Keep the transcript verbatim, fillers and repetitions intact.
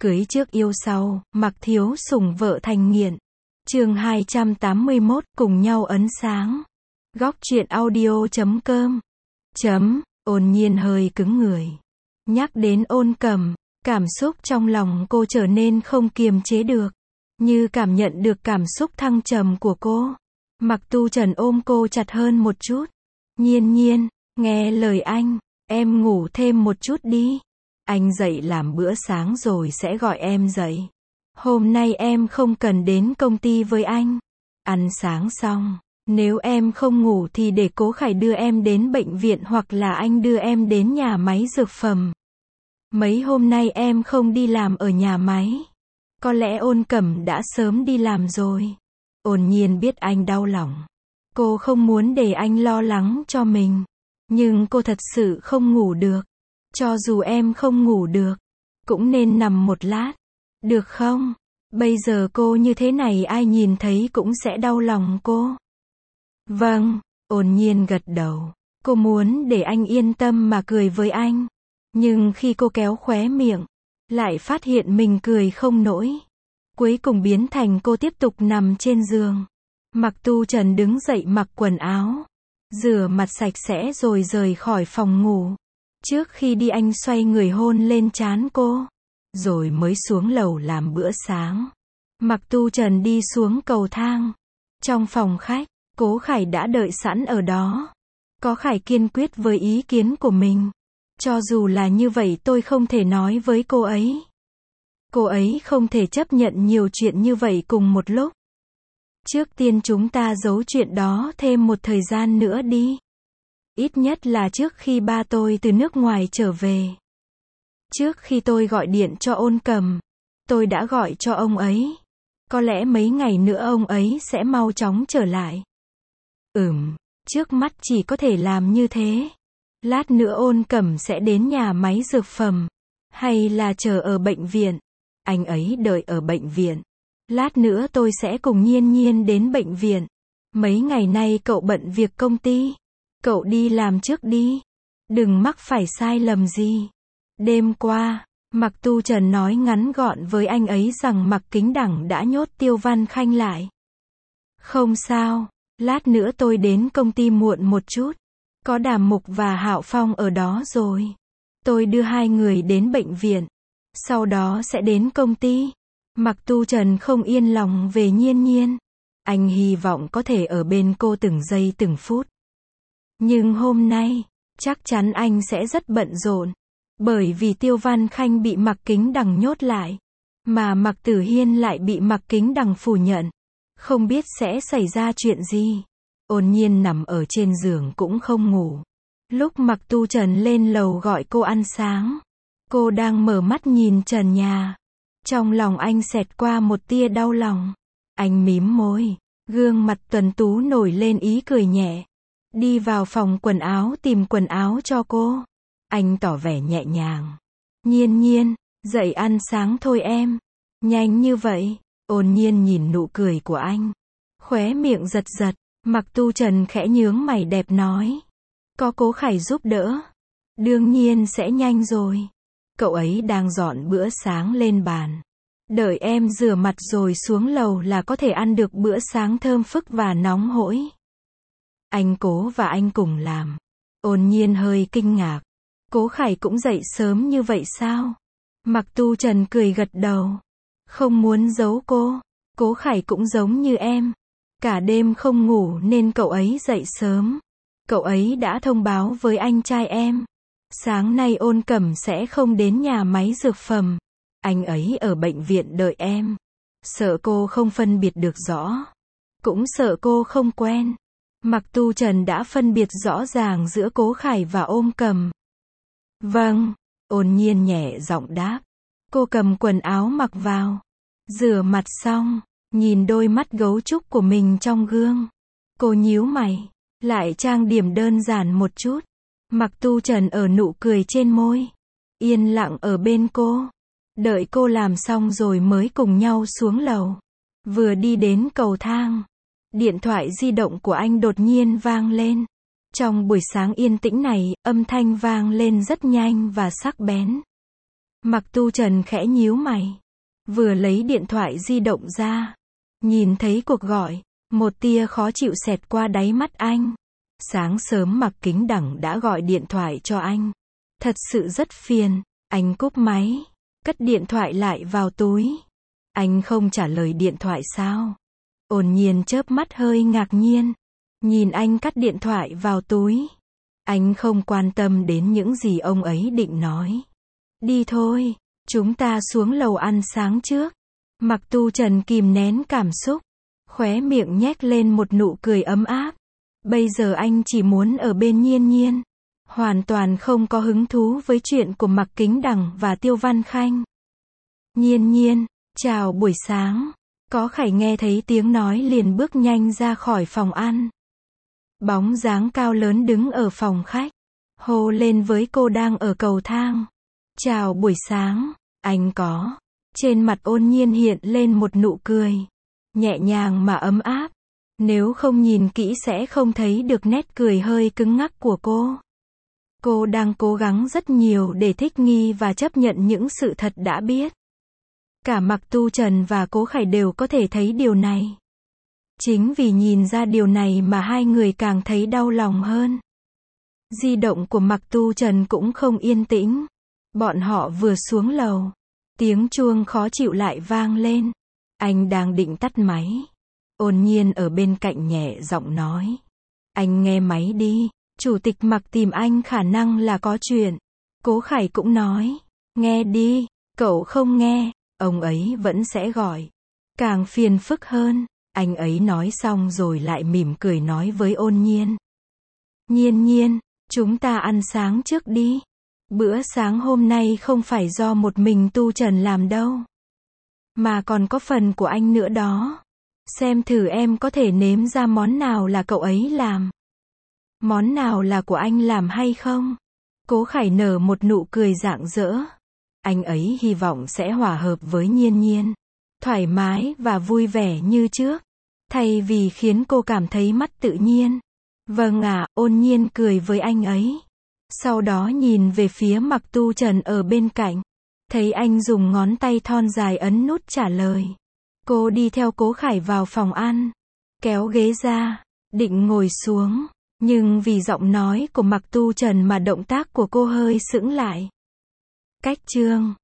Cưới trước yêu sau, mặc thiếu sủng vợ thành nghiện. Chương hai trăm tám mươi mốt, cùng nhau ấn sáng. Góc truyện audio chấm com. Chấm, Ôn Nhiên hơi cứng người. Nhắc đến Ôn Cẩm, cảm xúc trong lòng cô trở nên không kiềm chế được. Như cảm nhận được cảm xúc thăng trầm của cô. Mặc Tu Trần ôm cô chặt hơn một chút. Nhiên Nhiên, nghe lời anh, em ngủ thêm một chút đi. Anh dậy làm bữa sáng rồi sẽ gọi em dậy. Hôm nay em không cần đến công ty với anh. Ăn sáng xong, nếu em không ngủ thì để Cố Khải đưa em đến bệnh viện hoặc là anh đưa em đến nhà máy dược phẩm. Mấy hôm nay em không đi làm ở nhà máy. Có lẽ Ôn Cẩm đã sớm đi làm rồi. Ôn Nhiên biết anh đau lòng. Cô không muốn để anh lo lắng cho mình. Nhưng cô thật sự không ngủ được. Cho dù em không ngủ được, cũng nên nằm một lát. Được không? Bây giờ cô như thế này ai nhìn thấy cũng sẽ đau lòng cô. Vâng, Ôn Nhiên gật đầu. Cô muốn để anh yên tâm mà cười với anh. Nhưng khi cô kéo khóe miệng, lại phát hiện mình cười không nổi. Cuối cùng biến thành cô tiếp tục nằm trên giường. Mặc Tu Trần đứng dậy mặc quần áo, rửa mặt sạch sẽ rồi rời khỏi phòng ngủ. Trước khi đi anh xoay người hôn lên trán cô, rồi mới xuống lầu làm bữa sáng. Mặc Tu Trần đi xuống cầu thang. Trong phòng khách, Cố Khải đã đợi sẵn ở đó. Có Khải kiên quyết với ý kiến của mình. Cho dù là như vậy tôi không thể nói với cô ấy. Cô ấy không thể chấp nhận nhiều chuyện như vậy cùng một lúc. Trước tiên chúng ta giấu chuyện đó thêm một thời gian nữa đi. Ít nhất là trước khi ba tôi từ nước ngoài trở về. Trước khi tôi gọi điện cho Ôn Cẩm, tôi đã gọi cho ông ấy. Có lẽ mấy ngày nữa ông ấy sẽ mau chóng trở lại. Ừm, trước mắt chỉ có thể làm như thế. Lát nữa Ôn Cẩm sẽ đến nhà máy dược phẩm. Hay là chờ ở bệnh viện. Anh ấy đợi ở bệnh viện. Lát nữa tôi sẽ cùng Nhiên Nhiên đến bệnh viện. Mấy ngày nay cậu bận việc công ty. Cậu đi làm trước đi. Đừng mắc phải sai lầm gì. Đêm qua, Mặc Tu Trần nói ngắn gọn với anh ấy rằng Mặc Kính Đẳng đã nhốt Tiêu Văn Khanh lại. Không sao, lát nữa tôi đến công ty muộn một chút. Có Đàm Mục và Hạo Phong ở đó rồi. Tôi đưa hai người đến bệnh viện. Sau đó sẽ đến công ty. Mặc Tu Trần không yên lòng về Nhiên Nhiên. Anh hy vọng có thể ở bên cô từng giây từng phút. Nhưng hôm nay, chắc chắn anh sẽ rất bận rộn. Bởi vì Tiêu Văn Khanh bị Mặc Kính Đằng nhốt lại. Mà Mặc Tử Hiên lại bị Mặc Kính Đằng phủ nhận. Không biết sẽ xảy ra chuyện gì. Ôn Nhiên nằm ở trên giường cũng không ngủ. Lúc Mặc Tu Trần lên lầu gọi cô ăn sáng. Cô đang mở mắt nhìn trần nhà. Trong lòng anh xẹt qua một tia đau lòng. Anh mím môi. Gương mặt tuấn tú nổi lên ý cười nhẹ. Đi vào phòng quần áo tìm quần áo cho cô. Anh tỏ vẻ nhẹ nhàng. Nhiên Nhiên, dậy ăn sáng thôi em. Nhanh như vậy. Ôn Nhiên nhìn nụ cười của anh. Khóe miệng giật giật. Mặc Tu Trần khẽ nhướng mày đẹp nói. Có Cố Khải giúp đỡ. Đương nhiên sẽ nhanh rồi. Cậu ấy đang dọn bữa sáng lên bàn. Đợi em rửa mặt rồi xuống lầu là có thể ăn được bữa sáng thơm phức và nóng hổi. Anh Cố và anh cùng làm. Ôn Nhiên hơi kinh ngạc. Cố Khải cũng dậy sớm như vậy sao? Mặc Tu Trần cười gật đầu. Không muốn giấu cô. Cố Khải cũng giống như em. Cả đêm không ngủ nên cậu ấy dậy sớm. Cậu ấy đã thông báo với anh trai em. Sáng nay Ôn Cẩm sẽ không đến nhà máy dược phẩm. Anh ấy ở bệnh viện đợi em. Sợ cô không phân biệt được rõ. Cũng sợ cô không quen. Mặc Tu Trần đã phân biệt rõ ràng giữa Cố Khải và Ôn Cẩm. Vâng, Ôn Nhiên nhẹ giọng đáp. Cô cầm quần áo mặc vào. Rửa mặt xong, nhìn đôi mắt gấu trúc của mình trong gương. Cô nhíu mày, lại trang điểm đơn giản một chút. Mặc Tu Trần ở nụ cười trên môi. Yên lặng ở bên cô. Đợi cô làm xong rồi mới cùng nhau xuống lầu. Vừa đi đến cầu thang, điện thoại di động của anh đột nhiên vang lên. Trong buổi sáng yên tĩnh này, âm thanh vang lên rất nhanh và sắc bén. Mặc Tu Trần khẽ nhíu mày. Vừa lấy điện thoại di động ra. Nhìn thấy cuộc gọi. Một tia khó chịu xẹt qua đáy mắt anh. Sáng sớm Mạc Kính Đẳng đã gọi điện thoại cho anh. Thật sự rất phiền. Anh cúp máy. Cất điện thoại lại vào túi. Anh không trả lời điện thoại sao? Ôn Nhiên chớp mắt hơi ngạc nhiên. Nhìn anh cắt điện thoại vào túi. Anh không quan tâm đến những gì ông ấy định nói. Đi thôi, chúng ta xuống lầu ăn sáng trước. Mặc Tu Trần kìm nén cảm xúc. Khóe miệng nhếch lên một nụ cười ấm áp. Bây giờ anh chỉ muốn ở bên Nhiên Nhiên. Hoàn toàn không có hứng thú với chuyện của Mạc Kính Đẳng và Tiêu Văn Khanh. Nhiên Nhiên, chào buổi sáng. Có Khải nghe thấy tiếng nói liền bước nhanh ra khỏi phòng ăn. Bóng dáng cao lớn đứng ở phòng khách. Hô lên với cô đang ở cầu thang. Chào buổi sáng, anh có. Trên mặt Ôn Nhiên hiện lên một nụ cười. Nhẹ nhàng mà ấm áp. Nếu không nhìn kỹ sẽ không thấy được nét cười hơi cứng ngắc của cô. Cô đang cố gắng rất nhiều để thích nghi và chấp nhận những sự thật đã biết. Cả Mặc Tu Trần và Cố Khải đều có thể thấy điều này. Chính vì nhìn ra điều này mà hai người càng thấy đau lòng hơn. Di động của Mặc Tu Trần cũng không yên tĩnh. Bọn họ vừa xuống lầu. Tiếng chuông khó chịu lại vang lên. Anh đang định tắt máy. Ôn Nhiên ở bên cạnh nhẹ giọng nói. Anh nghe máy đi. Chủ tịch Mặc tìm anh khả năng là có chuyện. Cố Khải cũng nói. Nghe đi. Cậu không nghe. Ông ấy vẫn sẽ gọi. Càng phiền phức hơn. Anh ấy nói xong rồi lại mỉm cười nói với Ôn Nhiên. Nhiên Nhiên, chúng ta ăn sáng trước đi. Bữa sáng hôm nay không phải do một mình Tu Trần làm đâu. Mà còn có phần của anh nữa đó. Xem thử em có thể nếm ra món nào là cậu ấy làm. Món nào là của anh làm hay không? Cố Khải nở một nụ cười rạng rỡ. Anh ấy hy vọng sẽ hòa hợp với Nhiên Nhiên. Thoải mái và vui vẻ như trước. Thay vì khiến cô cảm thấy mất tự nhiên. Vâng ạ, Ôn Nhiên cười với anh ấy. Sau đó nhìn về phía Mặc Tu Trần ở bên cạnh. Thấy anh dùng ngón tay thon dài ấn nút trả lời. Cô đi theo Cố Khải vào phòng ăn. Kéo ghế ra. Định ngồi xuống. Nhưng vì giọng nói của Mặc Tu Trần mà động tác của cô hơi sững lại. Cách chương